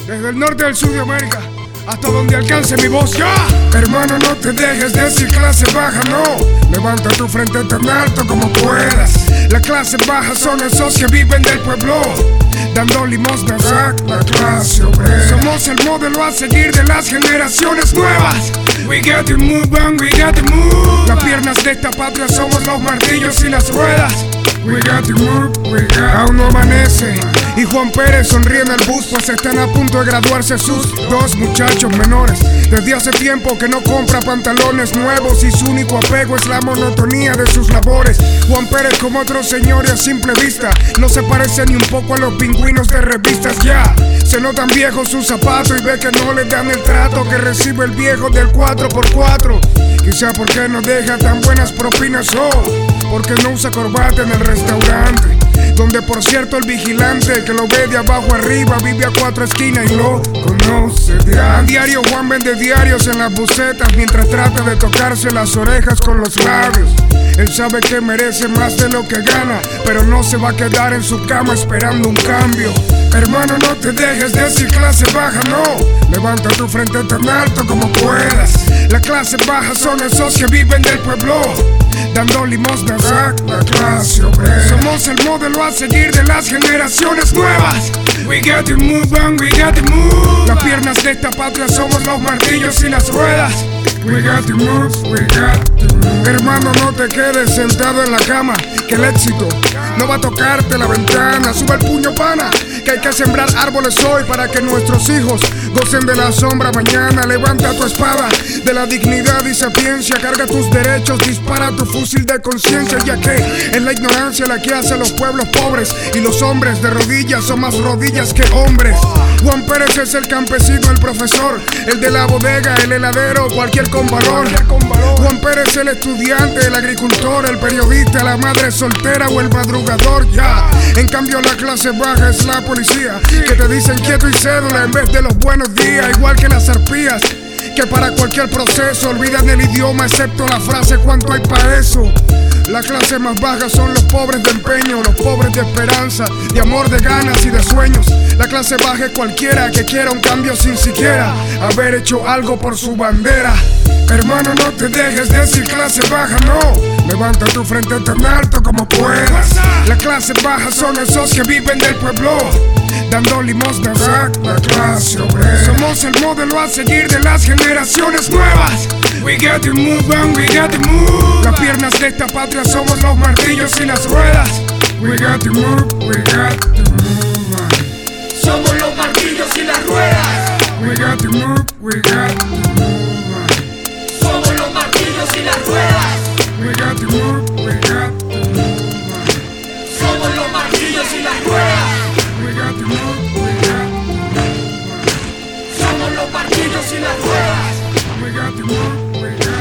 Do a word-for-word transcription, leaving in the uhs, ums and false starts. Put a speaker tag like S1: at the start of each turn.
S1: Desde el norte al sur de América, hasta donde alcance mi voz, ¡ya! Hermano, no te dejes decir clase baja, no. Levanta tu frente tan alto como puedas. La clase baja son esos que viven del pueblo, dando limosnas a la clase obrera. Somos el modelo a seguir de las generaciones nuevas. We got to move on, we got to move. Las piernas de esta patria somos los martillos y las ruedas. We got to move, we got. Aún no amanece y Juan Pérez sonríe en el bus, pues están a punto de graduarse sus dos muchachos menores. Desde hace tiempo que no compra pantalones nuevos y su único apego es la monotonía de sus labores. Juan Pérez, como otros señores a simple vista, no se parece ni un poco a los pingüinos de revistas. Ya se notan viejos sus zapatos y ve que no le dan el trato que recibe el viejo del cuatro por cuatro. Quizá porque no deja tan buenas propinas o oh, porque no usa corbata en el restaurante, donde por cierto el vigilante que lo ve de abajo arriba vive a cuatro esquinas y lo conoce de a diario. Juan vende diarios en las bucetas mientras trata de tocarse las orejas con los labios. Él sabe que merece más de lo que gana, pero no se va a quedar en su cama esperando un cambio. Hermano, no te dejes decir clase baja, no. Levanta tu frente tan alto como puedas. La clase baja son esos que viven del pueblo, dando limosnas a la clase obrera. Somos el modelo a seguir de las generaciones nuevas. We got to move on, we got to move. Las piernas de esta patria somos los martillos y las ruedas. We got to move, we got to move. Hermano, no te quedes sentado en la cama, que el éxito no va a tocarte la ventana. Sube el puño, pana, que hay que sembrar árboles hoy para que nuestros hijos gocen de la sombra mañana. Levanta tu espada de la dignidad y sapiencia, carga tus derechos, dispara tu fusil de conciencia, ya que es la ignorancia la que hace a los pueblos pobres y los hombres de rodillas son más rodillas que hombres. Juan Pérez es el campesino, el profesor, el de la bodega, el heladero, cualquier con valor. Juan Pérez el estudiante, el agricultor, el periodista, la madre soltera o el madrugador, ya. En cambio la clase baja es la policía, que te dicen quieto y cédula en vez de los buenos días, igual que las arpías, que para cualquier proceso olvidan el idioma excepto la frase ¿cuánto hay para eso? La clase más baja son los pobres de empeño, los pobres de esperanza, de amor, de ganas y de sueños. La clase baja es cualquiera que quiera un cambio sin siquiera haber hecho algo por su bandera. Hermano, no te dejes decir clase baja, no. Levanta tu frente tan alto como puedas. La clase baja son esos que viven del pueblo, dando limosnas a la clase obrera. Somos el modelo a seguir de las generaciones nuevas. We got to move on, we got to move. Las piernas de esta patria somos los martillos y las ruedas. We got to move, we got to move.
S2: Somos los martillos y las ruedas.
S1: We got to move, we got to move.
S2: Somos los martillos y las ruedas.
S1: We got to move, we got to move.
S2: Somos los martillos y las ruedas.
S1: We got to move, we got to move.
S2: Somos los martillos y las ruedas.
S1: We got to move, we got